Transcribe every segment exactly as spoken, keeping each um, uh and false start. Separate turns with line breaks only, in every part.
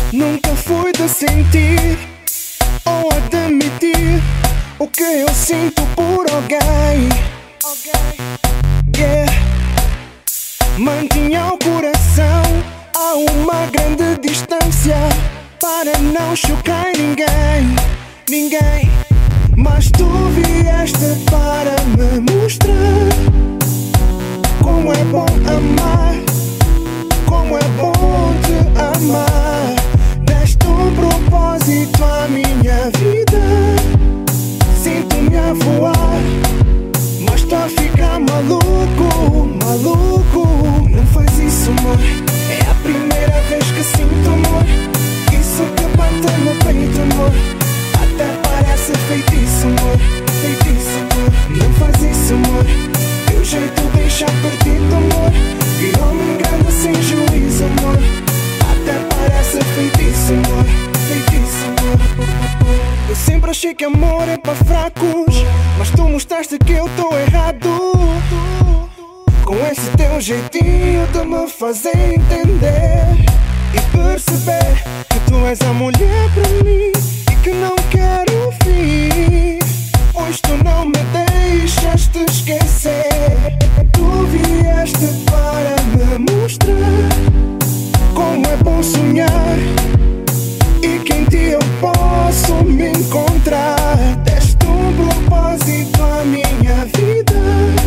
Nunca fui de sentir ou admitir o que eu sinto por alguém. Yeah. Mantinha o coração a uma grande distância para não chocar ninguém, ninguém. Mas tu vieste para me mostrar como é bom amar, como é bom te amar. Deste um propósito à minha vida. Sinto-me a voar, mas tô a ficar maluco, maluco. Não faz isso, amor. É a primeira vez que sinto amor. Isso que bate no peito, amor. Até parece feitiço, amor. Feitiço, amor. Não faz isso, amor. Teu jeito deixa perdido, amor. Virou-me engano sem juízo, amor. Até parece feitiço, amor. Feitiço, amor. Eu sempre achei que amor é para fracos, mas tu mostraste que eu tô errado. Com esse teu jeitinho de me fazer entender e perceber que tu és a mulher para mim e que não quero fim, pois tu não me deixas te esquecer. Tu vieste para me mostrar como é bom sonhar e que em ti eu posso me encontrar. Deste um propósito à minha vida.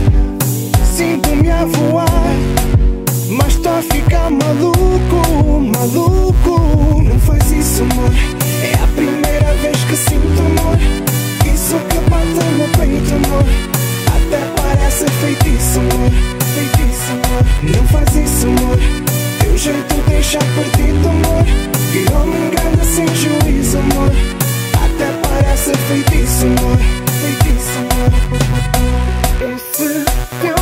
Sinto-me a voar, mas tô a ficar maluco, maluco. Não faz isso, amor. É a primeira vez que sinto amor. Isso que bate no peito, amor. Até parece feitiço, amor. Feitiço, amor. Não faz isso, amor. Teu jeito deixa perdido, amor. Virou-me engano sem juízo, amor. Até parece feitiço, amor. Feitiço, amor. Esse teu